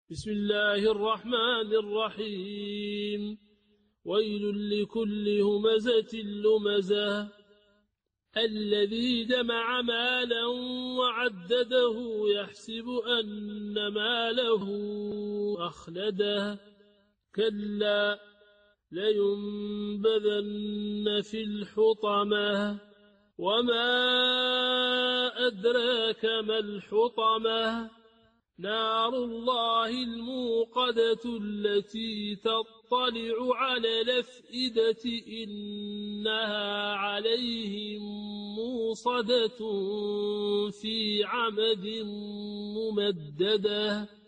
بسم الله الرحمن الرحيم. ويل لكل همزة لمزة الذي جمع مالا وعدده يحسب أن ماله أخلده كلا لينبذن في الحطمة وما أدراك ما الحطمة نار الله الموقدة التي تطلع على الأفئدة إنها عليهم موصدة في عمد ممددة.